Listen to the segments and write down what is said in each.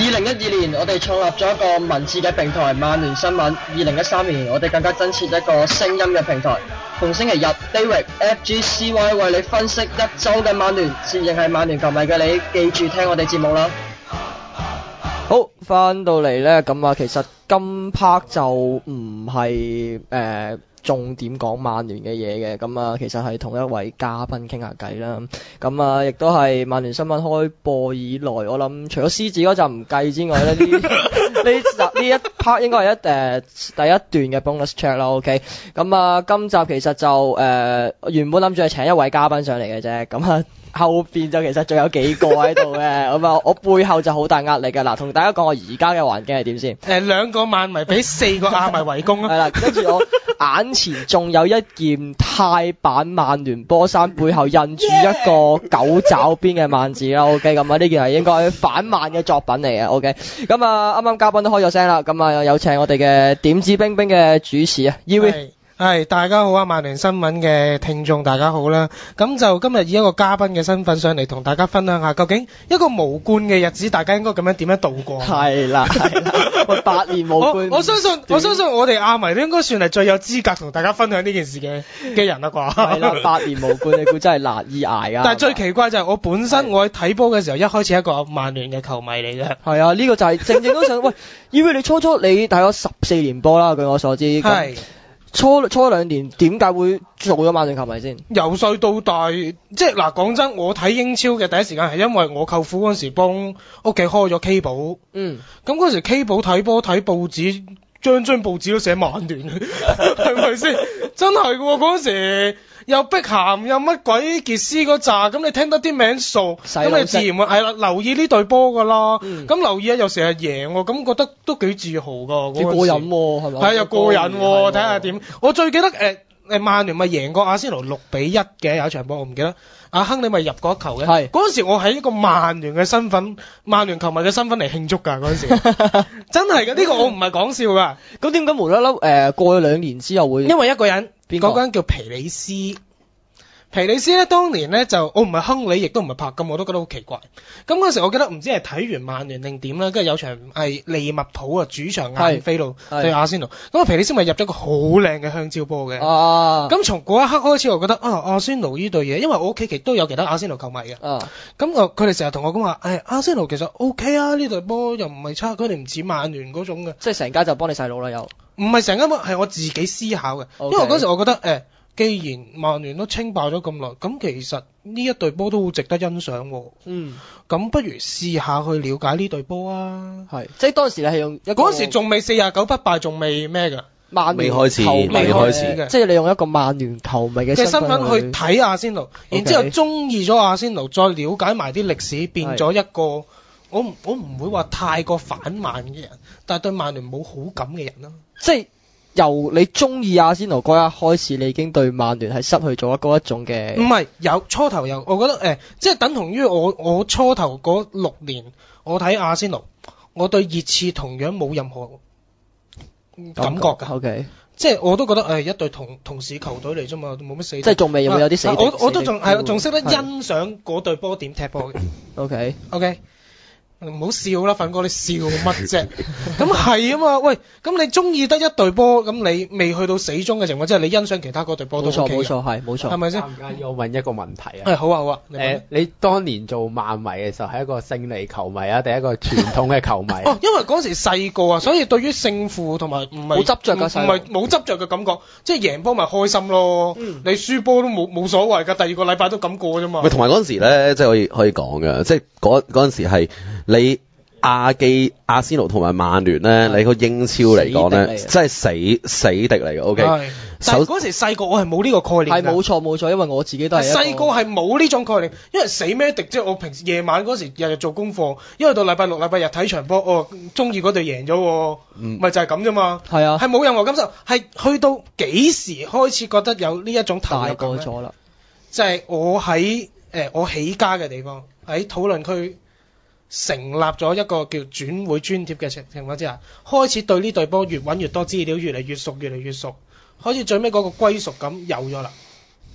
2012年，我哋創立咗一個文字嘅平台曼聯新聞。2013年，我哋更加增設一個聲音嘅平台。逢星期日 ，David FGCY 為你分析一周嘅曼聯。自認係曼聯球迷嘅你，記住聽我哋節目啦。 好，翻到嚟呢，咁啊，其實今 part 就唔係重點講曼聯嘅嘢嘅，咁啊，其實係同一位嘉賓傾下偈啦。咁啊，亦都係曼聯新聞開播以來，我諗除咗獅子嗰集唔計之外咧，呢一 part 應該係第一段嘅 bonus track 啦。OK， 咁啊，今集其實就原本諗住係請一位嘉賓上嚟嘅啫，咁啊。後邊就其實仲有幾個喺度嘅，咁啊，我背後就好大壓力嘅。嗱，同大家講我而家嘅環境係點先 ？2個曼迷俾4個亞迷圍攻啊！ 係啦，跟住我眼前仲有一件泰版曼聯波衫，背後印住一個狗爪邊嘅曼字啦。OK， 咁啊，呢件係應該反曼嘅作品嚟嘅。OK， 咁啊，啱啱嘉賓都開咗聲啦，咁啊，有請我哋嘅點指兵兵嘅主持啊 ，Ewe。 係，大家好啊！曼聯新聞嘅聽眾大家好啦，咁就今日以一個嘉賓嘅身份上嚟同大家分享下，究竟一個無冠嘅日子，大家應該點樣度過？ 係啦，我8年無冠。 我相信我哋亞迷都應該算係最有資格同大家分享呢件事嘅人啦啩。 係啦，8年無冠，你估真係難以捱啊！ 但係最奇怪就係我本身我喺睇波嘅時候，一開始係一個曼聯嘅球迷嚟嘅。 係啊，呢個就係正都想喂，以為你初你睇咗14年波啦，據我所知。係。初2年點解會做咗曼聯球迷先？ 由細到大，即係嗱，講真，我睇英超嘅第一時間係因為我舅父嗰時幫屋企開咗 K 寶。咁嗰時 K 寶睇波睇報紙，張報紙都寫曼聯，係咪先？真係喎，嗰時又碧咸又乜鬼傑斯嗰扎，咁你聽得啲名數，咁你自然會係啦留意呢隊波噶啦。咁留意啊，又成日贏喎，咁覺得都幾自豪噶。 幾過癮喎，係咪？ 係又過癮喎，睇下點。我最記得曼聯咪贏過阿仙奴6-1嘅有一場波，我唔記得。阿亨你咪入過一球嘅。係。嗰陣時我喺一個曼聯嘅身份，曼聯球迷嘅身份嚟慶祝㗎嗰陣時。真係㗎，呢個我唔係講笑㗎。 咁點解無啦啦過咗2年之後會？ 因為一個人，嗰個人叫皮里斯。皮里斯咧，當年咧就我唔係亨利，亦都唔係柏金，我都覺得好奇怪。咁嗰時我記得唔知係睇完曼聯定點啦，跟住有場係利物浦啊主場晏菲路對阿仙奴，咁皮里斯咪入咗個好靚嘅香蕉波嘅。咁從嗰一刻開始，我覺得阿仙奴呢隊嘢，因為我屋企其實都有其他阿仙奴球迷嘅。咁佢哋成日同我講話，阿仙奴其實 OK 啊，呢隊波又唔係差，佢哋唔似曼聯嗰種嘅。 即係成家就幫你細佬啦，又唔係成家幫，係我自己思考嘅。因為嗰時我覺得既然曼聯都稱霸咗咁耐，咁其實呢一隊波都好值得欣賞喎。咁不如試下去了解呢隊波啊。 係，即係當時你係用嗰時仲未49不敗，仲未咩㗎？ 未開始嘅， 即係你用一個曼聯球迷嘅身份去睇阿仙奴，然之後中意咗阿仙奴，再了解埋啲歷史，變咗一個我唔會話太過反曼嘅人，但係對曼聯冇好感嘅人啦。 即係。由你中意阿仙奴嗰一開始，你已經對曼聯係失去咗嗰一種嘅。 唔係，有初頭有，我覺得即係等同於我初頭嗰6年，我睇阿仙奴，我對熱刺同樣冇任何感覺㗎。 OK， 即係我都覺得一隊同市球隊嚟啫嘛，冇乜死。 即係仲未有啲死。 我都仲識得欣賞嗰隊波點踢波嘅。 OK。 唔好笑啦，粉哥，你笑乜啫？咁係啊嘛，喂，咁你中意得一隊波，咁你未去到死忠嘅情況，即係你欣賞其他嗰隊波都 OK 嘅。 冇錯， 係咪先？ 唔介意我問一個問題啊？ 好啊。 你當年做曼迷嘅時候係一個勝利球迷啊，定一個傳統嘅球迷？ 因為嗰時細個啊，所以對於勝負同埋唔係冇執着㗎， 唔係冇執着嘅感覺，即係贏波咪開心咯。你輸波都冇所謂㗎，第二個禮拜都咁過啫嘛。 同埋嗰陣時咧，即係可以講嘅，即係嗰陣時係你。阿仙奴同埋曼聯咧，你個英超嚟講咧，真係死敵嚟嘅。OK， 但係嗰時細個我係冇呢個概念。 係冇錯，因為我自己都係細個係冇呢種概念，因為死咩敵啫？我平時夜晚嗰時日日做功課，因為到禮拜六、禮拜日睇場波，中意嗰隊贏咗，咪就係咁啫嘛。係啊，係冇任何感受，係去到幾時開始覺得有呢一種投入感咧？大個咗啦，就係我喺我起家嘅地方喺討論區。成立咗一個叫轉會專貼嘅情況之下，開始對呢隊波越揾越多資料，越嚟越熟，開始最尾嗰個歸屬感有咗啦。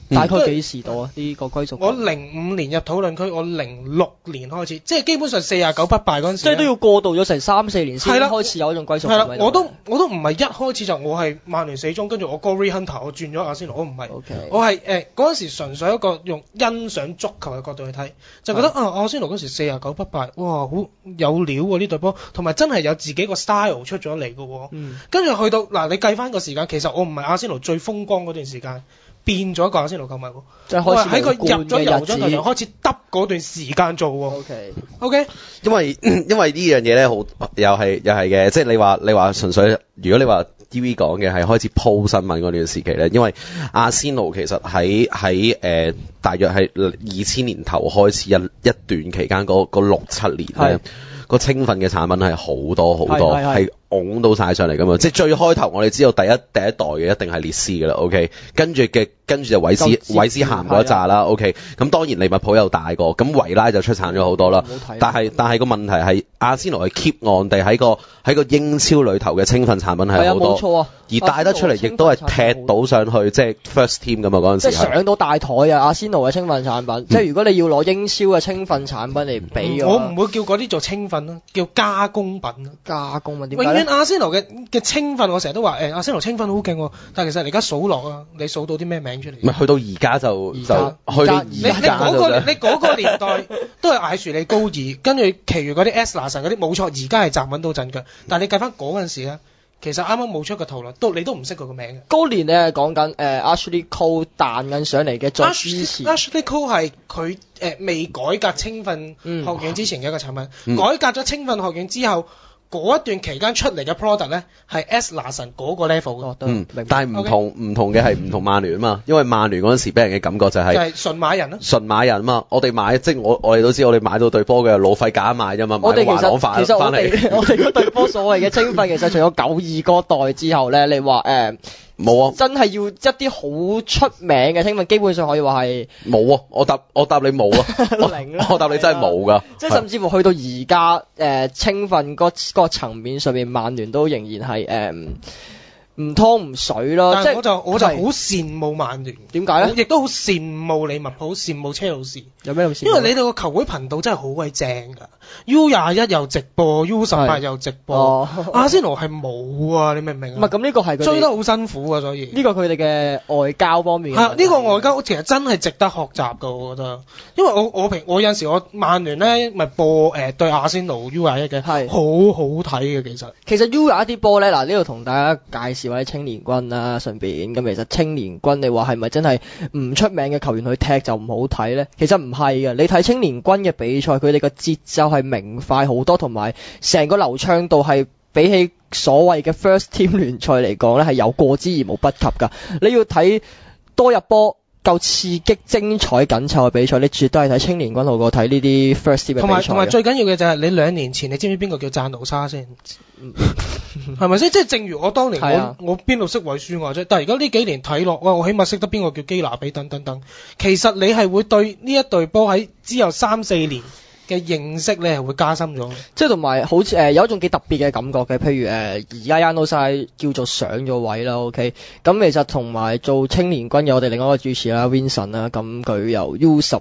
大概幾時到啊？呢個歸屬我05年入討論區，我06年開始，即係基本上49不敗嗰陣時， 即係都要過渡咗成3-4年先開始有一種歸屬感。 係啦，我都唔係一開始就我係曼聯死忠，跟住我 Glory Hunter 我轉咗阿仙奴，我唔係。 Okay. 我係嗰陣時純粹一個用欣賞足球嘅角度去睇，就覺得阿仙奴嗰時49不敗，哇，好有料喎呢隊波，同埋真係有自己個 style 出咗嚟嘅喎。跟住去到嗱，你計翻個時間，其實我唔係阿仙奴最風光嗰段時間。變咗一個阿仙奴球迷喎， 即係開始喺佢入咗酋長球場開始揼嗰段時間做喎。OK， 因為呢樣嘢咧，好又係嘅，即係你話純粹，如果你話 TV 講嘅係開始鋪新聞嗰段時期咧，因為阿仙奴其實喺大約係2000年頭開始一段期間嗰6-7年咧，個青訓嘅產品係好多係拱到晒上嚟㗎嘛，即係最開頭我哋知道第一代嘅一定係列斯㗎啦 ，OK， 跟住就韋斯咸嗰一紮啦 ，OK， 咁當然利物浦又大個，咁維拉就出產咗好多啦，但係個問題係阿仙奴係 keep on 地喺個英超裏頭嘅青訓產品係好多，冇錯啊，而帶得出嚟亦都係踢到上去，即係 first team 咁啊嗰陣時，即係上到大台啊！阿仙奴嘅青訓產品，即係如果你要攞英超嘅青訓產品嚟比嘅話， 我唔會叫嗰啲做青訓咯，叫加工品咯。 加工品點解咧？ 永遠阿仙奴嘅青訓，我成日都話阿仙奴青訓好勁喎，但係其實你而家數落啊，你數到啲咩名出嚟？ 唔係去到而家就去到而家你嗰個年代都係艾殊利高爾，跟住其餘嗰啲 S 拿神嗰啲冇錯，而家係站穩到陣腳。但係你計翻嗰陣時咧，其實啱啱冒出個頭啦，你都唔識佢個名嘅。 嗰年咧講緊Ashley Cole 彈緊上嚟嘅最支持。 Ashley Cole 係佢未改革青訓學院之前嘅一個產品，改革咗青訓學院之後。嗰一段期間出嚟嘅 product 咧係 S 拿神嗰個 level 嘅， 但係唔同嘅係唔同曼聯啊嘛，因為曼聯嗰陣時俾人嘅感覺就係純買人咯， 純買人啊嘛，我哋買即係我哋都知我哋買到隊波嘅老費假買啫嘛，買華朗翻嚟。 其實我哋嗰隊波所謂嘅青訓，其實除咗92嗰代之後咧，你話冇啊！真係要一啲好出名嘅青訓，基本上可以話係冇啊！我答你冇啊！我答你真係冇㗎。 即係甚至乎去到而家青訓嗰個層面上面，曼聯都仍然係唔湯唔水咯。 但係我就好羨慕曼聯，點解咧？我亦都好羨慕利物浦，羨慕車路士。 有咩咁羨慕？ 因為你哋個球會頻道真係好鬼正㗎。U21又直播 ，U18又直播，阿仙奴係冇啊！你明唔明啊？ 唔係咁呢個係佢追得好辛苦啊，所以呢個佢哋嘅外交方面。 係呢個外交其實真係值得學習㗎，我覺得。因為我有陣時我曼聯咧咪播對阿仙奴 U21嘅，係好好睇嘅其實。 U21啲波咧，嗱呢度同大家介紹下啲青年軍啦，順便咁其實青年軍你話係咪真係唔出名嘅球員去踢就唔好睇咧？其實唔係嘅，你睇青年軍嘅比賽，佢哋個節奏係明快好多，同埋成個流暢度係比起所謂嘅 First Team 聯賽嚟講咧係有過之而無不及㗎。你要睇多入波夠刺激精彩緊湊嘅比賽，你絕對係睇青年軍好過睇呢啲 First Team 嘅比賽。 同埋最緊要嘅就係你2年前你知唔知邊個叫贊奴沙先？係咪先？即係正如我當年我邊度識韋舒亞啫？但係而家呢幾年睇落，我起碼識得邊個叫基拿比等等等。其實你係會對呢一隊波喺之後3-4年嘅認識咧係會加深咗， 即係同埋好似有一種幾特別嘅感覺嘅，譬如而家 Januzaj 叫做上咗位啦 ，OK， 咁其實同埋做青年軍有我哋另外一個主持啦 Vincent 啦，咁佢由 U10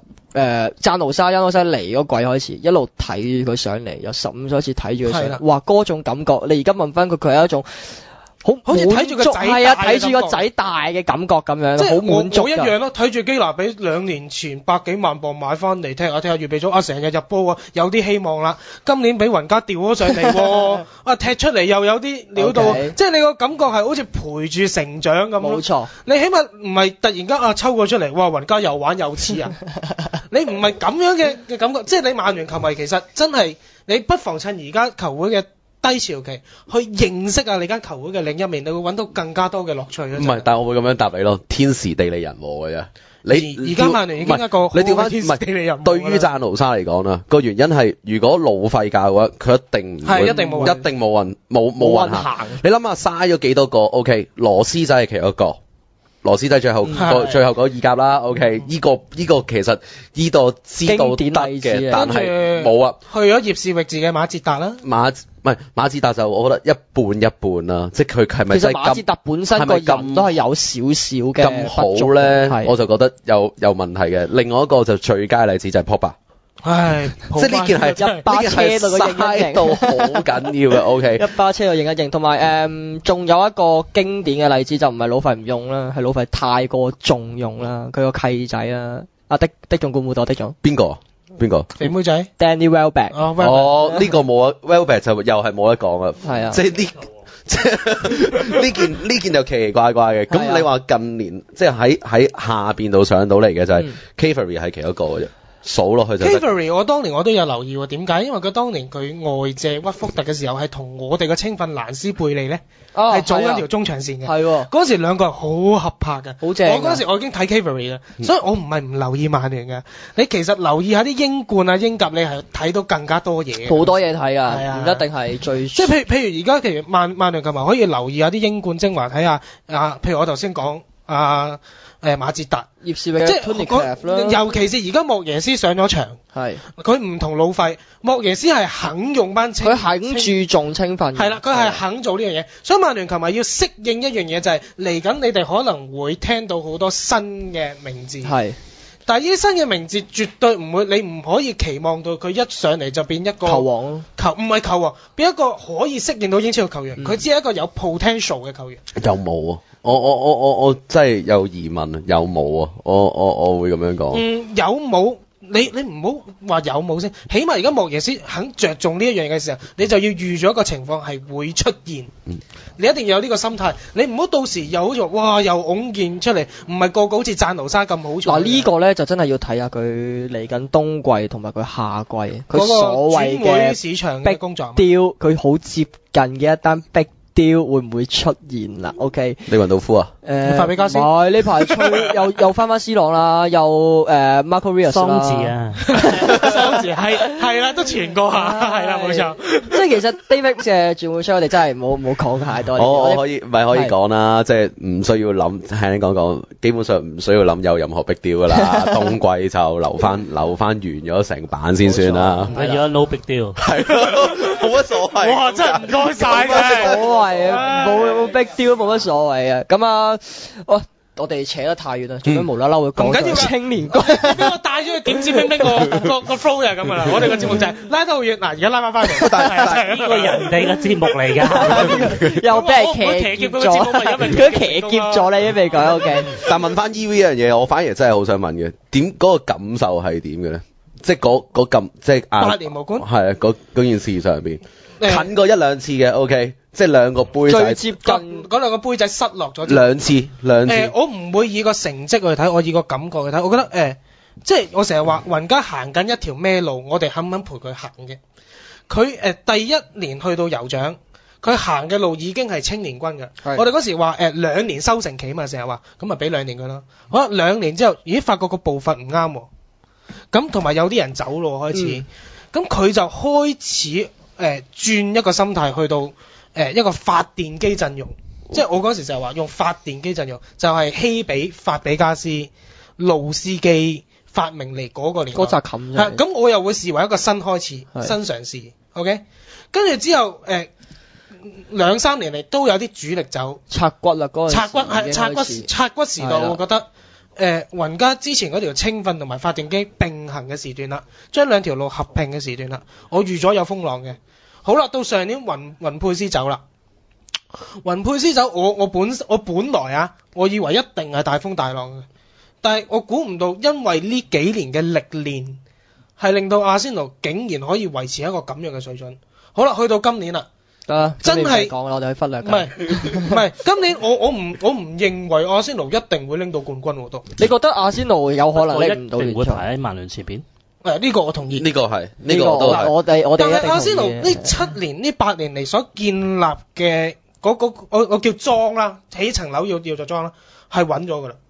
Januzaj 嚟嗰季開始一路睇佢上嚟，由15歲開始睇住佢上嚟，哇嗰種感覺，你而家問翻佢係一種。好似睇住個仔係啊，睇住個仔大嘅感覺咁樣，即係好滿足。我一樣咯，睇住基拿比2年前100幾萬磅買翻嚟踢下預備咗，成日入波啊，有啲希望啦。今年俾雲加調咗上嚟，踢出嚟又有啲料到，即係你個感覺係好似陪住成長咁。冇錯，你起碼唔係突然間抽佢出嚟，哇雲加又玩又黐啊！你唔係咁樣嘅感覺，即係你曼聯球迷其實真係你不妨趁而家球會嘅低潮期去認識下你間球會嘅另一面，你會揾到更加多嘅樂趣。 唔係，但係我會咁樣答你咯，天時地利人和嘅啫。你而家曼聯已經一個你調翻天時地利人和。對於贊奴沙嚟講啦，個原因係如果老費價嘅話，佢一定冇運行。你諗下嘥咗幾多個 ？OK，羅斯仔係其中一個。 羅斯蒂最後嗰意甲啦，OK，呢個其實呢個知道得經典例子嘅， 啊但係冇啊。 去咗葉士域治嘅馬捷達啦。 馬自達就我覺得一半一半啦，即係佢係咪其實馬捷達本身個人都係有少少嘅咁好咧？我就覺得有問題嘅。另外一個就最佳例子就係 Pogba。 唉， 即係呢件係一巴車度嘅嘥到好緊要嘅，OK。 一巴車度認一認，同埋仲有一個經典嘅例子就唔係老費唔用啦，係老費太過重用啦，佢個契仔啦，的總管會多的總。邊個？ 肥妹仔 Danny Welbeck。 呢個冇啊 ，Welbeck 就又係冇得講啊。 係啊。 即係呢件就奇奇怪怪嘅。咁你話近年即係喺下邊度上到嚟嘅就係 Cavani 係其中一個嘅啫。數落去就 Cavani 我當年我都有留意喎，點解？因為佢當年佢外借屈福特嘅時候係同我哋嘅青訓蘭斯貝利咧係組緊條中場線嘅， 係喎。 嗰時兩個人好合拍嘅， 好正。 我嗰時我已經睇 Cavani 嘅，所以我唔係唔留意曼聯嘅。你其實留意下啲英冠啊、英甲，你係睇到更加多嘢。 好多嘢睇啊， 係啊， 唔一定係最。 即係譬如而家其實曼聯琴日可以留意下啲英冠精華，睇下譬如我頭先講馬捷達、 葉士域嘅 Tunicaf 啦， 尤其是而家莫耶斯上咗場， 係佢唔同老費，莫耶斯係肯用班青， 佢肯注重青訓， 係啦，佢係肯做呢樣嘢，所以曼聯琴日要適應一樣嘢就係嚟緊，你哋可能會聽到好多新嘅名字， 係。 但係呢啲新嘅名字絕對唔會，你唔可以期望到佢一上嚟就變一個球王咯， 唔係球王，變一個可以適應到英超嘅球員，佢只係一個有 potential 嘅球員。 有冇啊？我真係有疑問，有冇啊？我會咁樣講。 有冇？你唔好話有冇先，起碼而家莫耶斯肯着重呢一樣嘢嘅時候，你就要預咗一個情況係會出現。你一定要有呢個心態，你唔好到時又好似哇又拱現出嚟，唔係個個好似贊奴沙咁好彩。 嗱呢個咧就真係要睇下佢嚟緊冬季同埋佢夏季，佢所謂嘅市場嘅工作雕，佢好接近嘅一單逼雕會唔會出現啦 ？OK， 利雲道夫啊？ 法比加斯， 唔係呢排吹又翻 C 朗啦，又Marco Reus 啦， 桑治啊， 桑治係啦，都傳過下，係啦冇錯。 即係其實 David 嘅轉會窗，我哋真係冇講太多。 我可以講啦，即係唔需要諗，聽你講，基本上唔需要諗有任何逼雕噶啦，冬季就留翻完咗成版先算啦。 係而家 no big deal， 係咯，冇乜所謂。 哇，真係唔該晒嘅。 所謂啊，冇逼雕冇乜所謂啊。咁啊，我哋扯得太遠啦，做咩無啦啦會講到青年軍？ 俾我帶咗去點知冰冰個 flow 就係咁噶啦。我哋個節目就係拉得好遠，嗱而家拉翻嚟。 呢個人哋嘅節目嚟㗎， 又俾人騎劫咗，佢騎劫咗你都未講 OK。 但問翻 EV 一樣嘢，我反而真係好想問嘅，嗰個感受係點嘅咧？即係即係 8年無冠係啊，嗰件事上邊近過一兩次嘅 OK。即係兩個杯仔， 最接近嗰兩個杯仔失落咗兩次。 我唔會以個成績去睇，我以個感覺去睇。我覺得即係我成日話雲加行緊一條咩路，我哋肯唔肯陪佢行嘅？佢第一年去到酋長，佢行嘅路已經係青年軍嘅。我哋嗰時話2年收成期嘛，成日話咁咪俾2年佢啦。好啦，2年之後，咦發覺個步伐唔啱喎，咁同埋有啲人走咯開始，咁佢就開始轉一個心態去到。一個發電機陣容，即係我嗰時就係話用發電機陣容，就係希比、法比加斯、路斯基發明嚟嗰個年代。 嗰扎冚啫。 咁我又會視為一個新開始、新嘗試。OK，跟住之後2-3年嚟都有啲主力走。 拆骨啦嗰陣。 拆骨時代，我覺得雲加之前嗰條青訓同埋發電機並行嘅時段啦，將兩條路合併嘅時段啦，我預咗有風浪嘅。好啦，到上年雲佩斯走啦，雲佩斯走，我本來我以為一定係大風大浪嘅，但係我估唔到，因為呢幾年嘅歷練，係令到阿仙奴竟然可以維持一個咁樣嘅水準。好啦，去到今年啦，真係講啦，我哋去忽略。唔係，今年我唔認為阿仙奴一定會拎到冠軍喎都。 你覺得阿仙奴有可能拎唔到聯賽？ 會排喺曼聯前邊？ 呢個我同意， 呢個係呢個都係。 我哋但係阿仙奴呢7年呢8年嚟所建立嘅我叫莊啦，起層樓要做莊啦，係穩咗噶啦。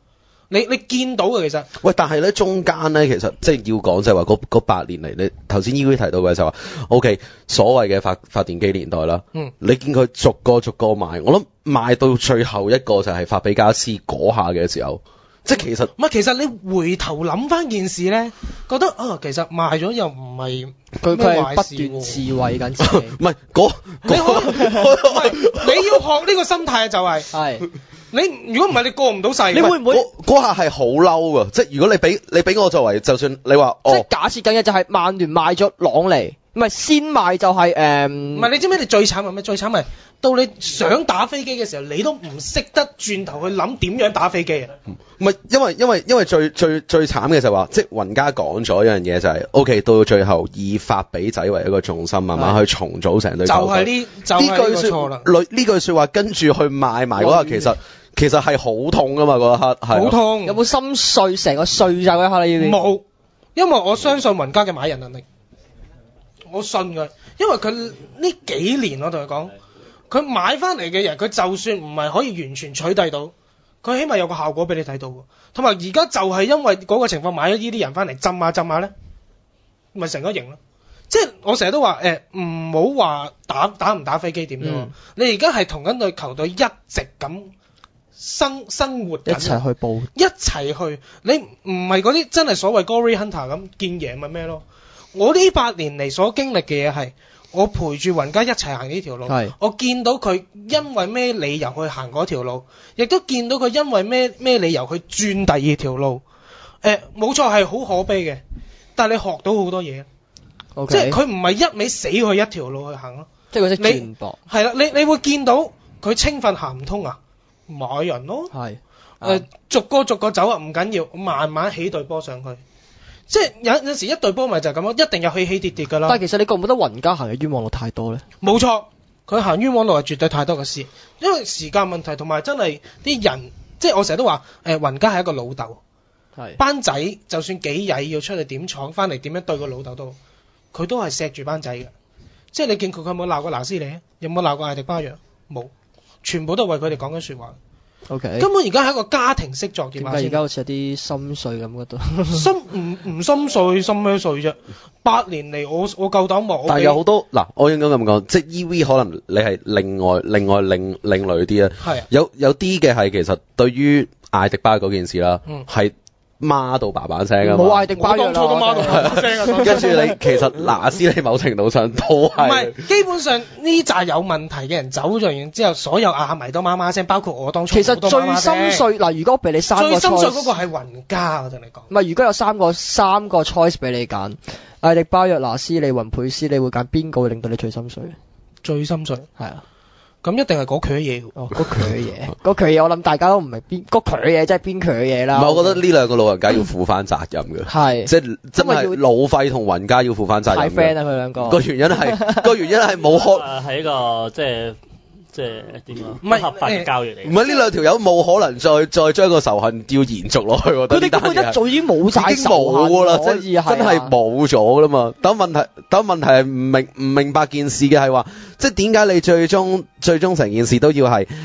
你見到嘅其實。 喂，但係咧中間咧，其實即係要講就係話嗰8年嚟，你頭先 EV 提到嘅就話，OK，所謂嘅發電機年代啦，你見佢逐個賣，我諗賣到最後一個就係法比加斯嗰下嘅時候，即係其實唔係，其實你回頭諗翻件事咧，覺得其實賣咗又唔係佢咩係不壞事喎斷自慰緊自己。 唔係嗰你要學呢個心態就係、 係你如果唔係你過唔到世， 你會唔會嗰下係好嬲噶？即係如果你俾我作為，就算你話即係假設緊嘅就係曼聯賣咗朗尼，唔係先賣就係唔係你知唔知你最慘係咩？最慘係到你想打飛機嘅時候，你都唔識得轉頭去諗點樣打飛機啊！ 唔係因為最慘嘅就係話，即係雲家講咗一樣嘢就係，OK， 到最後以法比仔為一個重心，慢慢去重組成隊球隊。 就係呢個錯啦。 呢句説話跟住去賣埋嗰下，其實係好痛噶嘛嗰一刻，係好痛。 有冇心碎成個碎就一刻你冇，因為我相信雲家嘅買人能力，我信佢，因為佢呢幾年我同佢講，佢買翻嚟嘅人，佢就算唔係可以完全取締到，佢起碼有個效果俾你睇到。同埋而家就係因為嗰個情況買咗呢啲人翻嚟浸下咧，咪成咗型咯。即係我成日都話唔好話打唔打飛機點啫。你而家係同緊隊球隊一直咁生活緊， 一齊去報， 一齊去。你唔係嗰啲真係所謂 Glory Hunter 咁見贏咪咩咯？我呢8年嚟所經歷嘅嘢係，我陪住雲家一齊行呢條路，我見到佢因為咩理由去行嗰條路，亦都見到佢因為咩理由去轉第二條路。冇錯係好可悲嘅，但係你學到好多嘢。 Okay. 即係佢唔係一味死去一條路去行咯。 即係佢識轉駁。 係啦，你會見到佢青訓行唔通啊，買人咯。 係。 逐個走啊，唔緊要，慢慢起隊波上去。即係有時一隊波咪就係咁咯，一定有起起跌跌㗎啦。 但係其實你覺唔覺得雲家行嘅冤枉路太多咧？ 冇錯，佢行冤枉路係絕對太多嘅事，因為時間問題同埋真係啲人，即係我成日都話雲家係一個老豆，班仔就算幾曳要出去點闖，翻嚟點樣對個老豆都，佢都係錫住班仔嘅。即係你見佢有冇鬧過拿斯利？有冇鬧過艾迪巴約？冇，全部都為佢哋講緊説話。 Okay. 根本而家係一個家庭式作業。點解而家好似有啲心碎咁嗰度？ 唔心碎，心咩碎啫？8年嚟我夠膽話。 但係有好多嗱，我應該咁講，即係 EV 可能你係另類啲啊。係啊。有啲嘅係其實對於艾迪巴嗰件事啦，係。孖到爸爸聲啊！ 冇嗌迪巴約啦， 當初都孖到爸爸聲啊！ 跟住你其實拿斯利某程度上都係。唔係，基本上呢扎有問題嘅人走咗完之後，所有亞迷都媽媽聲，包括我當初。 其實最心碎嗱，如果俾你3個 choice， 最心碎嗰個係雲家，我同你講。 唔係，如果有三個 choice 俾你揀，艾迪巴約、拿斯利、雲佩斯，你會揀邊個會令到你最心碎？ 最心碎係啊。 咁一定係嗰佢嘢哦，嗰佢嘢，嗰佢嘢，我諗大家都唔明邊嗰佢嘢，即係邊佢嘢啦。 唔係，我覺得呢兩個老人家要負翻責任嘅， 係即係真係老費同雲家要負翻責任。 太 friend 啦，佢兩個。 個原因係冇可係一個即係點啊？唔係合法嘅交易嚟。 唔係呢兩條友冇可能再將個仇恨要延續落去。 佢哋根本一早已經冇晒仇恨㗎啦，真係冇咗啦嘛。等問題係唔明白件事嘅係話，即係點解你最終成件事都要係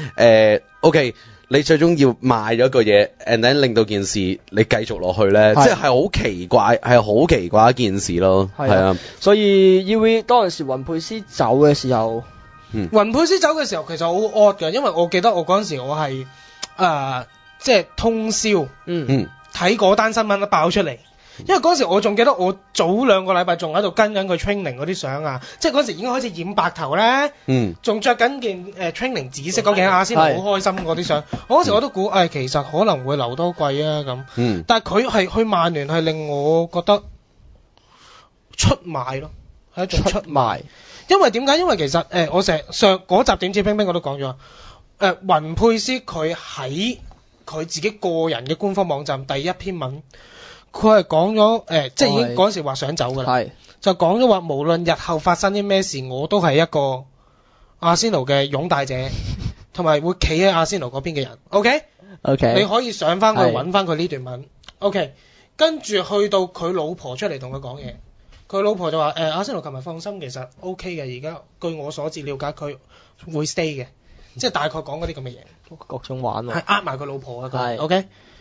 OK，你最終要賣咗個嘢 and then 令到件事你繼續落去咧，即係好奇怪，係好奇怪一件事咯。係啊， 所以 EV 當陣時雲佩斯走嘅時候。 雲佩斯走嘅時候其實好 odd 嘅，因為我記得我嗰陣時我係即係通宵睇嗰單新聞爆出嚟，因為嗰陣時我仲記得我早2個禮拜仲喺度跟緊佢 training 嗰啲相啊，即係嗰陣時已經開始染白頭咧，仲着緊件training 紫色嗰件阿仙奴好開心嗰啲相，我嗰時我都估其實可能會留多季啊咁，但係佢係去曼聯係令我覺得出賣咯，係一種出賣。因為點解？因為其實我上嗰集點知冰冰我都講咗，雲佩斯佢喺佢自己個人嘅官方網站第一篇文，佢係講咗即係已經嗰陣時話想走㗎啦，就講咗話無論日後發生啲咩事，我都係一個阿仙奴嘅擁戴者，同埋會企喺阿仙奴嗰邊嘅人。OK，你可以上翻去揾翻佢呢段文。OK，跟住去到佢老婆出嚟同佢講嘢。佢老婆就話阿仙奴琴日放心，其實 OK 嘅，而家據我所知了解佢會 stay 嘅，即係大概講嗰啲咁嘅嘢。 各種玩喎。 係呃埋佢老婆啊佢。OK，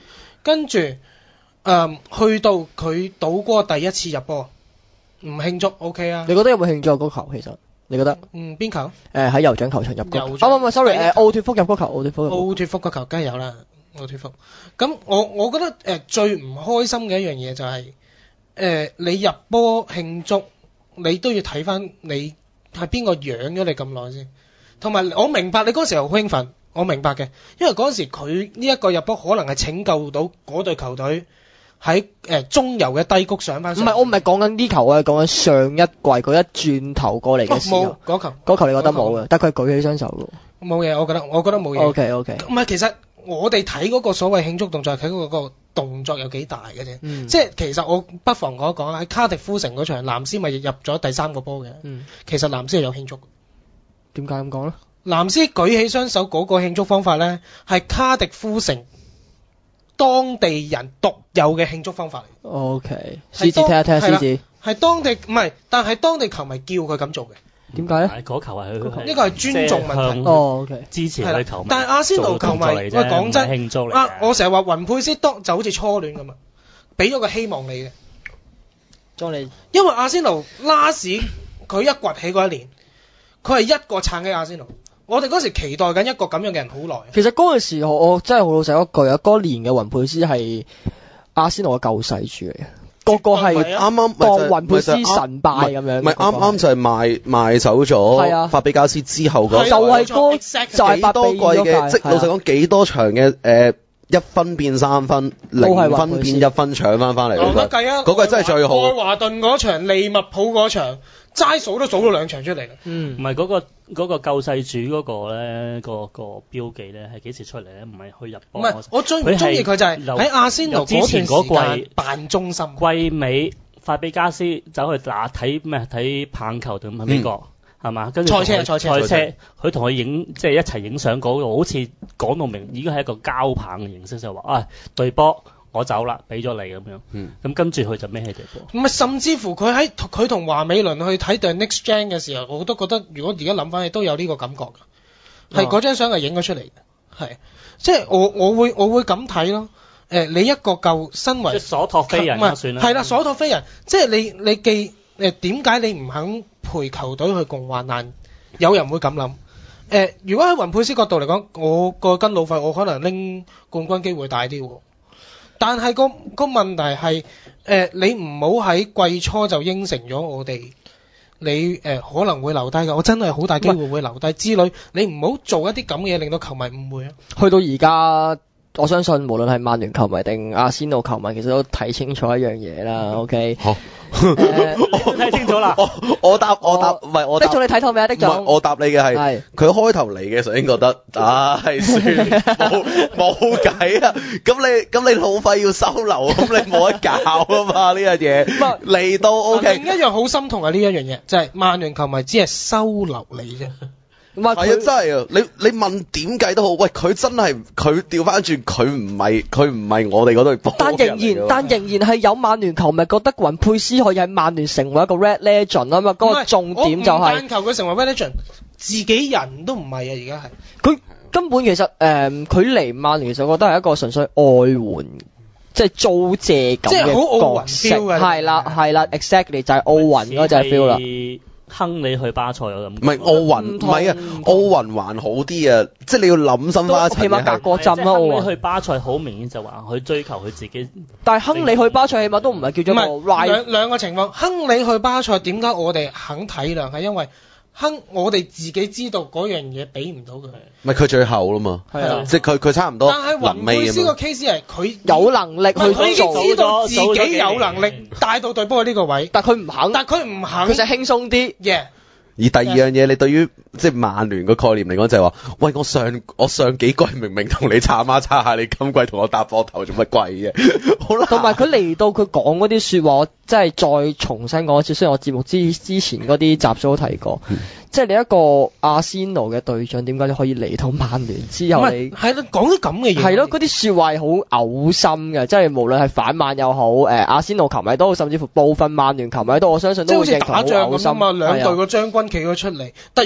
跟住去到佢賭嗰個第一次入波，唔慶祝 OK 啊？ 你覺得有冇慶祝嗰球？其實你覺得？ 邊球？ 喺酋長球場入嗰球。 酋長唔係，sorry，奧脱福入嗰球，奧脱福嗰球梗係有啦，奧脱福。咁我覺得最唔開心嘅一樣嘢就係你入波慶祝，你都要睇翻你係邊個養咗你咁耐先。同埋我明白你嗰時候好興奮，我明白嘅，因為嗰時佢呢一個入波可能係拯救到嗰隊球隊喺中游嘅低谷上翻。唔係，我唔係講緊呢球啊，講緊上一季佢一轉頭過嚟嘅時候。 冇嗰球， 嗰球你覺得冇嘅，但係佢舉起雙手嘅。 冇嘢，我覺得冇嘢。 OK。 唔係，其實我哋睇嗰個所謂慶祝動作，睇嗰個動作有幾大嘅啫。即係其實我不妨講一講喺卡迪夫城嗰場，藍斯咪入咗第3個波嘅。其實藍斯係有慶祝。 點解咁講咧？ 藍斯舉起雙手嗰個慶祝方法咧，係卡迪夫城當地人獨有嘅慶祝方法嚟。 OK， 獅子聽一聽獅子。 係當地唔係，但係當地球迷叫佢咁做嘅。 點解咧？ 嗰球係佢呢個係尊重問題。 OK， 支持佢球迷。 但係阿仙奴球迷，喂講真， 慶祝我成日話雲佩斯就好似初戀咁啊，俾咗個希望你嘅。因為阿仙奴拉屎佢一崛起嗰一年，佢係一個撐起阿仙奴。我哋嗰時期待緊一個咁樣嘅人好耐。 其實嗰陣時我真係好老實一句啊，嗰年嘅雲佩斯係阿仙奴嘅救世主嚟嘅，個個係啱啱當雲佩斯神拜咁樣。 唔係啱啱就係賣走咗法比加斯之後嗰， 就係就係幾多季嘅，即老實講幾多場嘅1分變3分，0分變1分搶翻嚟。 我得計啊， 嗰個真係最好。 愛華頓嗰場、利物浦嗰場，齋數都數到2場出嚟啦。 唔係嗰個救世主嗰個咧，個標記咧係幾時出嚟咧？唔係去入波。 唔係，我最唔中意佢就係喺阿仙奴之前嗰季扮忠心。 季尾法比加斯走去睇棒球定係邊個？係嘛？跟住賽車，佢同佢影即係一齊影相嗰個，好似講到明已經係一個交棒嘅形式，就話對波我走啦，俾咗你咁樣。咁跟住佢就孭起隊波。 唔係，甚至乎佢同華美倫去睇 The Next Gen 嘅時候，我都覺得如果而家諗翻起都有呢個感覺嘅，係嗰張相係影咗出嚟嘅，係即係我會咁睇咯。你一個舊身為即係所託非人，算啦。 係啦，所託非人，即係你既點解你唔肯陪球隊去共患難？有人會咁諗。如果喺雲佩斯角度嚟講，我個跟老費，我可能拎冠軍機會大啲喎。但係個問題係，你唔好喺季初就應承咗我哋，你可能會留低㗎。我真係好大機會會留低之類。你唔好做一啲咁嘅嘢，令到球迷誤會啊。 去到而家。我相信無論係曼聯球迷定阿仙奴球迷，其實都睇清楚一樣嘢啦。OK， 好， 睇清楚啦。 我答，唔係我答。 的總你睇透未啊？的總， 我答你嘅係，佢開頭嚟嘅時候已經覺得，係算冇計啊。咁你好快要收留，咁你冇得搞啊嘛呢樣嘢。嚟到 OK。 另一樣好心痛係呢一樣嘢，就係曼聯球迷只係收留你啫。 係啊，真係啊！你問點計都好，喂，佢真係佢調翻轉，佢唔係我哋嗰隊波。 但仍然係有曼聯球迷覺得雲佩斯可以喺曼聯成為一個 Red Legend 啊嘛，嗰個重點就係。我唔但求佢成為 Red Legend，自己人都唔係啊！而家係佢根本其實佢嚟曼聯，其實我覺得係一個純粹外援，即係租借咁嘅角色。係啦，exactly 就係奧運嗰隻 feel 啦。 亨利去巴塞有咁， 唔係奧運，唔係啊，奧運還好啲啊，即係你要諗深花一層嘅係。 起碼隔過陣咯， 亨利去巴塞好明顯就話佢追求佢自己。 但係亨利去巴塞起碼都唔係叫做兩個情況。亨利去巴塞點解我哋肯體諒係因為我哋自己知道嗰樣嘢俾唔到佢。 唔係佢最後啦嘛，係啊，即係佢差唔多。 但係雲佩斯個 case 係佢有能力去做， 佢已經知道自己有能力帶到隊波去呢個位， 但佢唔肯，佢就輕鬆啲。 而第二樣嘢，你對於即係曼聯個概念嚟講就係話，喂，我上幾季明明同你插孖叉下，你今季同我搭膊頭做乜鬼嘅？好啦， 同埋佢嚟到佢講嗰啲説話，我真係再重新講一次。雖然我節目之前嗰啲集數都提過，即係你一個阿仙奴嘅隊長，點解你可以嚟到曼聯之後你係咯講啲咁嘅嘢？ 係咯，嗰啲説話係好嘔心嘅，即係無論係反曼又好，阿仙奴球迷都好，甚至乎部分曼聯球迷都我相信都會認同好嘔心。 即係好似打仗咁啊嘛，兩隊個將軍企咗出嚟，突然間個將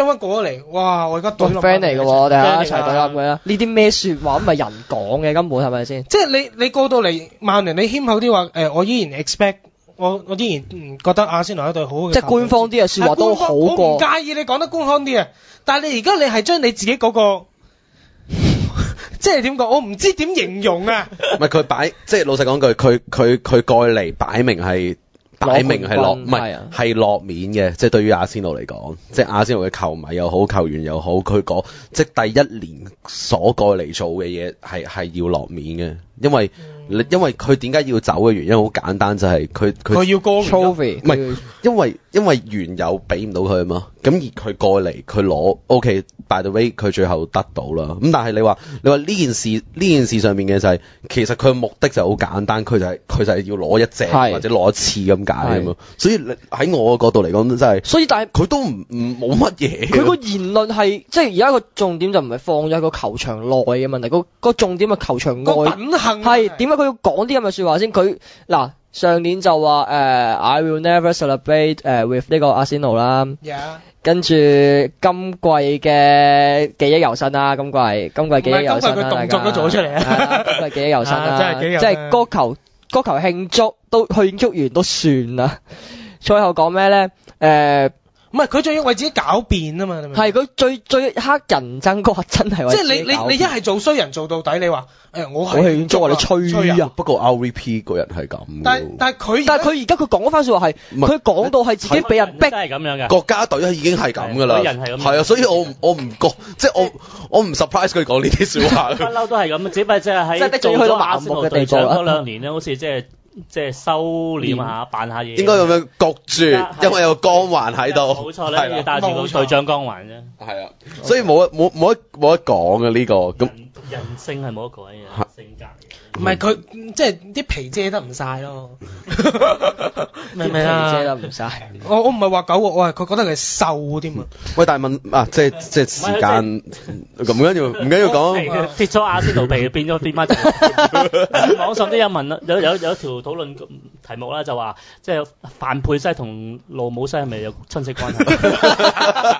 將軍過咗嚟，哇！我而家個對 friend 嚟嘅喎，我哋一齊對啊冧佢啦。呢啲咩説話咁咪人講嘅，根本係咪先？ 即係你過到嚟曼聯，你謙厚啲話我依然 expect。我依然唔覺得阿仙奴係一隊好嘅， 即係官方啲嘅説話都好過。 我唔介意你講得官方啲啊，但係你而家你係將你自己嗰個，即係點講？我唔知點形容啊。 唔係佢擺，即係老實講句，佢過嚟擺明係落，唔係係落面嘅。即係對於阿仙奴嚟講，即係阿仙奴嘅球迷又好，球員又好，佢講即係第一年所過嚟做嘅嘢係要落面嘅，因為佢點解要走嘅原因好簡單，就係佢要過 trophy， 唔係因為原有俾唔到佢啊嘛，咁而佢過嚟佢攞 OK。by the way， 佢最後得到啦。咁但係你話呢件事上面嘅就係、其實佢嘅目的就好簡單，佢就係要攞一隻或者攞一次咁解啊嘛。所以喺我嘅角度嚟講，真係， 所以但係佢都冇乜嘢。 佢個言論係即係而家個重點就唔係放咗喺個球場內嘅問題，個重點係球場外。 個品行係點解佢要講啲咁嘅説話先？佢嗱上年就話I will never celebrate with 呢個阿仙奴啦。 Yeah. 跟住今季嘅記憶猶新啦，今季記憶猶新啦， 佢動作都做咗出嚟啊！ 今季記憶猶新啦， 真係幾有， 即係嗰球慶祝都慶祝完都算啦。賽後講咩咧？ 唔係佢仲要為自己狡辯啊嘛， 係佢最乞人憎嗰下真係為自己即係你一係做衰人做到底，你話我係慶祝啊，你吹啊！ 不過 RVP 個人係咁， 但係佢而家佢講嗰番説話係，佢講到係自己俾人逼， 真係咁樣嘅。國家隊已經係咁噶啦， 人係咁， 係啊，所以我唔覺，即係我唔 surprise 佢講呢啲説話。 不嬲都係咁，只不過即係喺做咗阿仙奴隊長嗰2年咧，好似即係收斂下，扮下嘢。 應該咁樣焗住，因為有個光環喺度。 冇錯咧，要帶住個隊長光環啫。 係啊，所以冇得講嘅呢個咁。 人性係冇得改嘅，性格。 唔係佢即係啲皮遮得唔晒咯，明唔明啊？ 遮得唔晒。 我唔係話狗喎，我係佢覺得佢瘦添啊。 喂，但係問啊，即係時間唔緊要講。 跌咗阿仙奴皮變翻。網上都有問啦，有條討論題目啦，就話即係范佩西同盧姆西係咪有親戚關係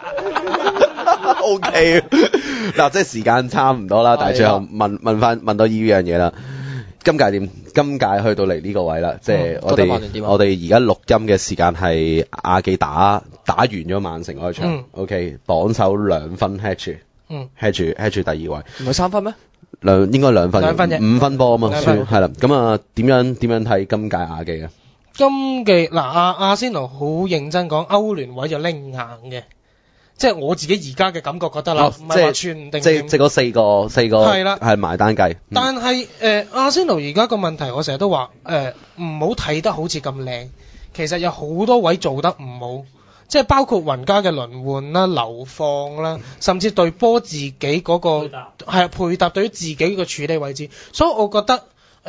？O K，嗱，即係時間差唔多啦，但係最後問到呢樣嘢啦。今屆點？今屆去到嚟呢個位啦，即係我哋而家錄音嘅時間係亞記打完咗曼城嗰場，OK， 榜首2分 head 住第二位， 唔係3分咩？ 應該2分啫 ，5分波啊嘛，係啦。咁啊，點樣睇今屆亞記啊？ 今季嗱阿仙奴好認真講，歐聯位就拎硬嘅。即係我自己而家嘅感覺覺得啦，唔係話串定。即係嗰四個係啦，係埋單計。 但係阿仙奴而家個問題，我成日都話唔好睇得好似咁靚，其實有好多位做得唔好，即係包括雲加嘅輪換啦、流放啦，甚至對波自己嗰個係配搭對於自己嘅處理位置，所以我覺得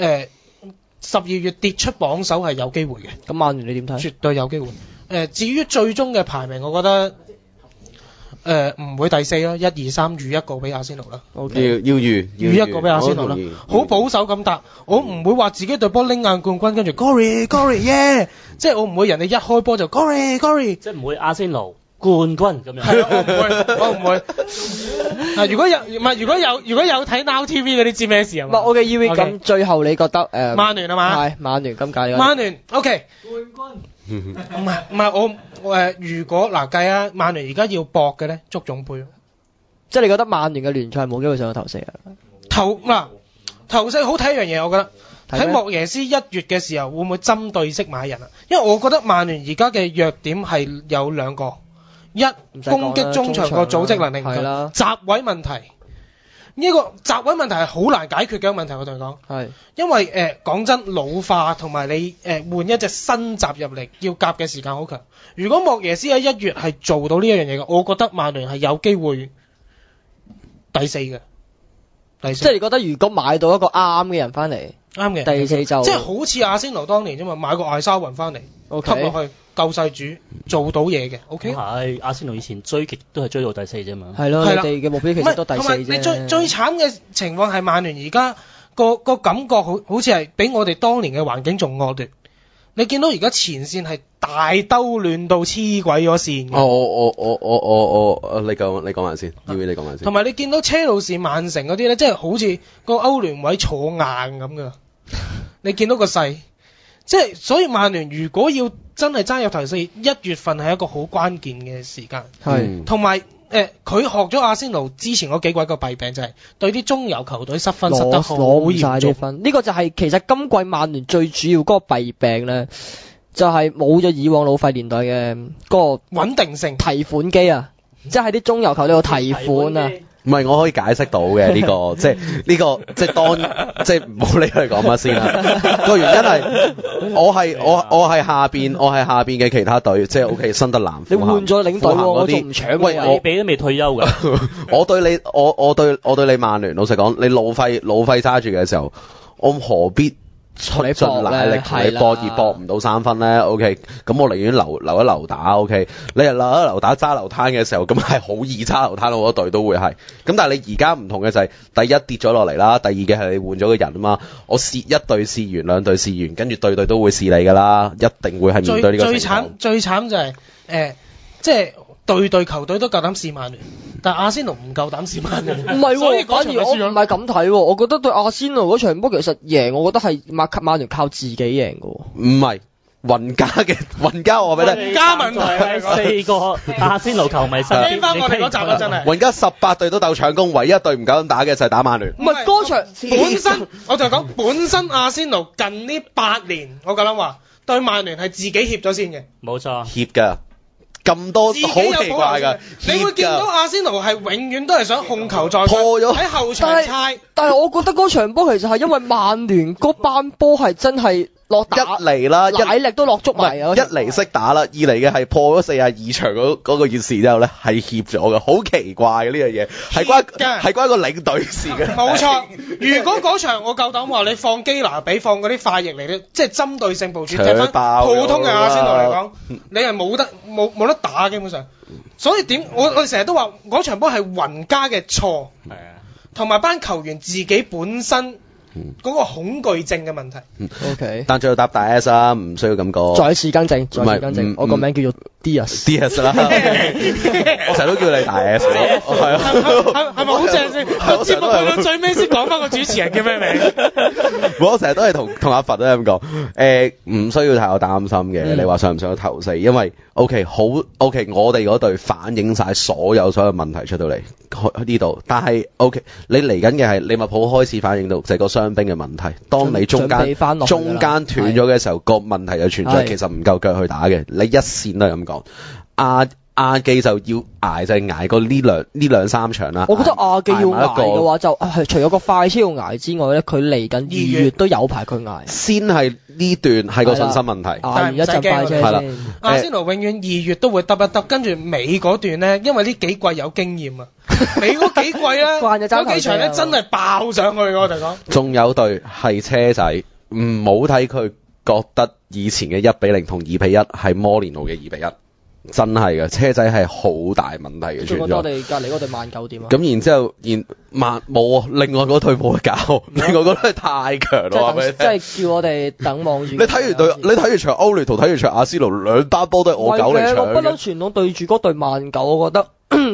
12月跌出榜首係有機會嘅。 咁曼聯你點睇？絕對有機會。至於最終嘅排名，我覺得。唔會第4咯，1、2、3預一個俾阿仙奴啦。 Okay. 要預一個俾阿仙奴啦，好保守咁答。我唔會話自己隊波拎硬冠軍，跟住 Glory yeah， 即係我唔會人哋一開波就 Glory， 即係唔會阿仙奴冠軍咁樣。 係我唔會。如果有睇 Now TV 嗰啲知咩事啊？ 我嘅意見咁，最後你覺得曼聯啊嘛？ 係曼聯今屆。 曼聯 OK。冠軍。唔係我如果嗱計啊，曼聯而家要搏嘅咧，足總杯。 即係你覺得曼聯嘅聯賽冇機會上到頭4啊？ 頭4好睇一樣嘢，我覺得睇莫耶斯1月嘅時候會唔會針對式買人啊？因為我覺得曼聯而家嘅弱點係有2個，一攻擊中場個組織能力唔夠，閘位問題。呢個閘位問題係好難解決嘅問題，我同你講。係。因為講真，老化同埋你換一隻新閘入嚟，要夾嘅時間好強。如果莫耶斯喺1月係做到呢一樣嘢嘅，我覺得曼聯係有機會第4嘅。 即係你覺得如果買到一個啱嘅人翻嚟， 啱嘅第4就即係好似阿仙奴當年啫嘛，買個艾沙雲翻嚟，吸落去。救世主做到嘢嘅 ，OK？係阿仙奴以前追極都係追到第4啫嘛。 係咯，你哋嘅目標其實都第4啫。同埋你最慘嘅情況係曼聯而家個感覺好似係比我哋當年嘅環境仲惡劣。 你見到而家前線係大兜亂到黐鬼咗線嘅。 你講埋先，要你講埋先。 同埋你見到車路士、曼城嗰啲咧，即係好似個歐聯位坐硬咁噶。你見到個勢，即係所以曼聯如果要真係爭入頭4，1月份係一個好關鍵嘅時間。 係。 同埋佢學咗阿仙奴之前嗰幾季個弊病就係對啲中游球隊失分失得好攞唔晒嚴重。 啲分，呢個就係其實今季曼聯最主要嗰個弊病咧，就係冇咗以往老費年代嘅嗰個穩定性提款機啊，即係啲中游球隊有提款啊。 唔係，我可以解釋到嘅呢個，即係呢個，即係當即係唔好理佢講乜先啦。個原因係我係下邊嘅其他隊，即係 OK 新德蘭。 你換咗領隊喎，我仲唔搶喂， 你比都未退休㗎。 我對你曼聯，老實講，你老費揸住嘅時候，我何必出盡奶力同你搏而搏唔到3分咧 ？OK， 咁我寧願留一留打 OK。你係留一留打揸流灘嘅時候，咁係好易揸流灘，好多隊都會係。咁但係你而家唔同嘅就係、是，第一跌咗落嚟啦，第二嘅係你換咗個人啊嘛。我試一隊試完，兩隊試完，跟住隊都會試你㗎啦，一定會係面對呢個情況。 最慘就係、即係隊球隊都夠膽試曼聯，但係阿仙奴唔夠膽試曼聯。 唔係喎，反而我唔係咁睇喎，我覺得對阿仙奴嗰場波其實贏，我覺得係曼聯靠自己贏㗎喎。 唔係。雲加我俾你。 雲加問題係 4個阿仙奴球迷身邊。 聽翻我哋嗰集啦，真係。 雲加18隊都鬥搶攻，唯一一隊唔夠膽打嘅就係打曼聯。 唔係嗰場本身，我就講本身阿仙奴近呢8年，我夠膽話對曼聯係自己協咗先嘅。 冇錯。 協㗎。咁多好奇怪㗎， 你會見到阿仙奴係永遠都係想控球在破咗喺後場猜。 但係我覺得嗰場波其實係因為曼聯嗰班波係真係落打一嚟啦， 奶力都落足埋啊！ 一嚟識打啦，二嚟嘅係破咗42場嗰個件事之後咧，係協咗嘅，好奇怪嘅呢樣嘢，係關個領隊事嘅。 冇錯，如果嗰場我夠膽話你放基拿比放嗰啲快翼嚟咧，即係針對性部署，踢翻普通嘅阿仙奴嚟講，你係冇得打基本上。所以點我哋成日都話嗰場波係雲加嘅錯，同埋班球員自己本身嗰個恐懼症嘅問題。 OK， 但最後答大 S 啦，唔需要咁講。 再次更正，我個名叫做 Diaz 啦。我成日都叫你大 S。 係咪好正先？個節目去到最尾先講翻個主持人叫咩名？ 我成日都係同阿佛都係咁講。唔需要太有擔心嘅。你話上唔上到頭4？因為 OK 我哋嗰隊反映晒所有問題出到嚟呢度。但係 OK， 你嚟緊嘅係利物浦開始反映到就係個傷兵嘅問題。當你中間斷咗嘅時候，個問題就存在，其實唔夠腳去打嘅。你一線都係咁講。亞記就要捱，就係捱過呢兩三場啦。 我覺得亞記要捱嘅話，就係除咗個快車要捱之外咧，佢嚟緊2月都有排佢捱。 先係呢段係個信心問題， 捱一陣快車先。 阿仙奴永遠2月都會得，跟住尾嗰段咧，因為呢幾季有經驗啊，尾嗰幾季咧，有幾場咧真係爆上去我哋講。 仲有隊係車仔，唔好睇佢覺得以前嘅1-0同2-1係摩連奴嘅2-1。真係嘅，車仔係好大問題嘅存在。 仲覺得我哋隔離嗰隊曼九點啊？ 咁然之後，冇啊，另外嗰隊冇得搞，另外嗰隊太強咯， 即係叫我哋等望住。 你睇完場歐聯同睇完場阿仙奴，兩班波都係我9嚟搶嘅。 不嬲傳統對住嗰隊曼九，我覺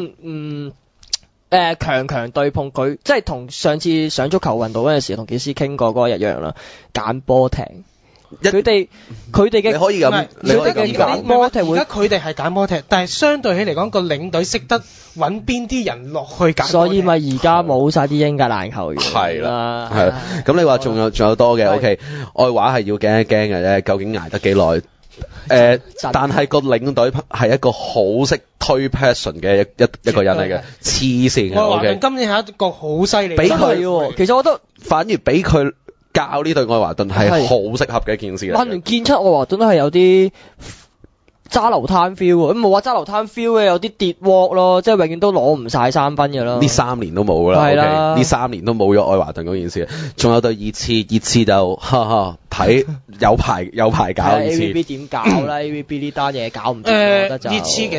得強對碰佢，即係同上次上足球運動嗰陣時同傑斯傾過嗰個一樣啦，揀波踢。佢哋嘅你可以咁，你可以咁揀波踢。而家佢哋係揀波踢，但係相對起嚟講，個領隊識得揾邊啲人落去揀。 所以咪而家冇晒啲英格蘭球員。 係啦，係啦。咁你話仲有多嘅 OK， 愛華係要驚一驚嘅啫，究竟捱得幾耐？但係個領隊係一個好識推 passion 嘅一個人嚟嘅，黐線嘅。 愛華今年係一個好犀利。 俾佢， 其實我覺得反而俾佢教呢隊愛華頓係好適合嘅一件事嚟。 曼聯見出愛華頓都係有啲揸流灘 feel 喎，咁冇話揸流灘 feel 嘅，有啲跌鑊咯，即係永遠都攞唔晒3分嘅咯。 呢3年都冇啦， 係啦， 呢3年都冇咗愛華頓嗰件事。仲有對熱刺就睇有排搞熱刺。 AVB 點搞啦？AVB 呢單嘢搞唔掂，我覺得就熱刺其實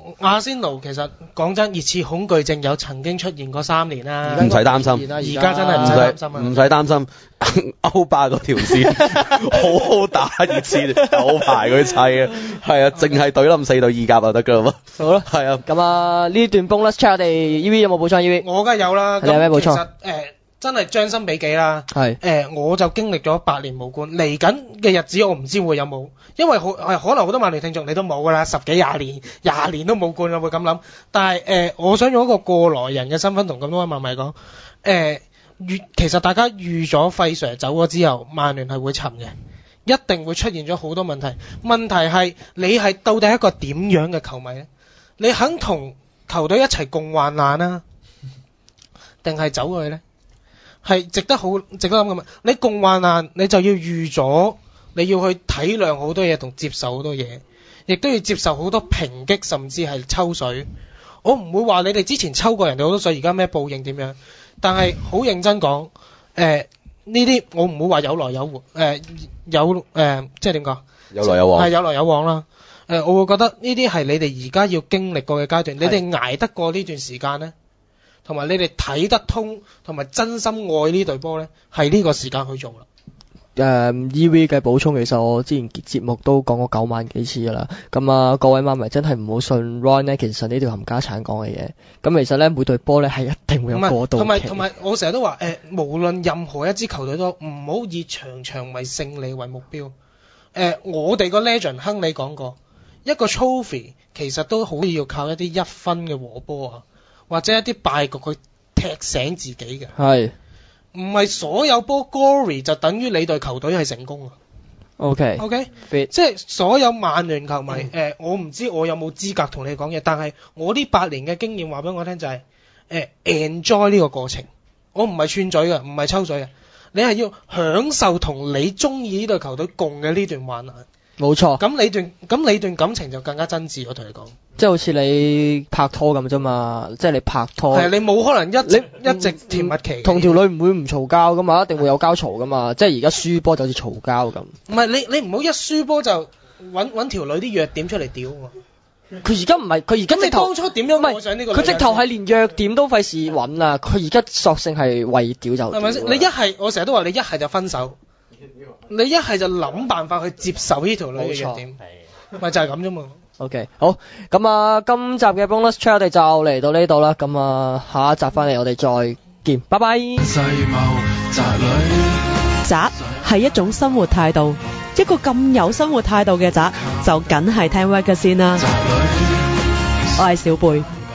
阿仙奴其實講真，熱刺恐懼症有曾經出現過3年啦， 唔使擔心， 而家真係唔使擔心啊！ 唔使擔心，歐霸嗰條線好好打，熱刺有排佢砌啊，係啊，淨係隊冧4隊意甲就得㗎啦喎。 好啦， 係啊， 咁啊呢段 bonus chat 我哋 EV 有冇補充 EV？ 我梗係有啦， 你有咩補充？ 其實真係將心比己啦。 係我就經歷咗8年無冠，嚟緊嘅日子我唔知會有冇，因為可能好多曼聯聽眾你都冇㗎啦，10幾20年都冇冠啦，會咁諗。但係我想用一個過來人嘅身份同咁多位曼迷講，其實大家預咗費 Sir 走咗之後，曼聯係會沉嘅，一定會出現咗好多問題。問題係你係到底一個點樣嘅球迷呢？你肯同球隊一齊共患難啊，定係走過去呢？係值得諗嘅嘛？你共患難，你就要預咗，你要去體諒好多嘢同接受好多嘢，亦都要接受好多抨擊，甚至係抽水。我唔會話你哋之前抽過人哋好多水，而家咩報應點樣？但係好認真講，呢啲我唔會話有來有回，即係點講？ 有來有往係有來有往啦。我會覺得呢啲係你哋而家要經歷過嘅階段，你哋捱得過呢段時間呢？同埋你哋睇得通，同埋真心愛呢隊波呢，係呢個時間去做啦。 EV 嘅補充，其實我之前節目都講過9萬幾次㗎啦。咁啊，各位媽咪真係唔好信 Ron 呢，其實呢條冚家產講嘅嘢。咁其實呢，每隊波呢係一定會有過渡期。 同埋我成日都話無論任何一支球隊都唔好以場場為勝利為目標。我哋個 Legend 亨利講過，一個 trophy 其實都好要靠一啲1分嘅和波啊，或者一啲敗局去踢醒自己嘅。 係。 唔係所有波 glory 就等於你隊球隊係成功啊。 OK， 即係所有曼聯球迷，我唔知我有冇資格同你講嘢，但係我呢8年嘅經驗話俾我聽就係enjoy 呢個過程。我唔係串嘴嘅，唔係抽水嘅，你係要享受同你中意呢隊球隊共嘅呢段患難。 冇錯。 咁你段感情就更加真摯，我同你講。 即係好似你拍拖咁啫嘛，即係你拍拖。 係你冇可能一直甜蜜期。 同條女唔會唔嘈交噶嘛，一定會有交嘈噶嘛。即係而家輸波就好似嘈交咁。 唔係你唔好一輸波就揾條女啲弱點出嚟屌喎。 佢而家唔係，佢而家你當初點樣愛上呢個女人？ 佢直頭係連弱點都費事揾啊！佢而家索性係為屌就屌。 係咪先？你一係我成日都話你一係就分手，你一係就諗辦法去接受呢條女嘅弱點，咪就係咁啫嘛。 OK， 好，咁啊，今集嘅 bonus chat 我哋就嚟到呢度啦，咁啊，下一集翻嚟我哋再見，拜拜。 宅係一種生活態度，一個咁有生活態度嘅宅，就梗係聽 Whack 嘅先啦。我係小貝。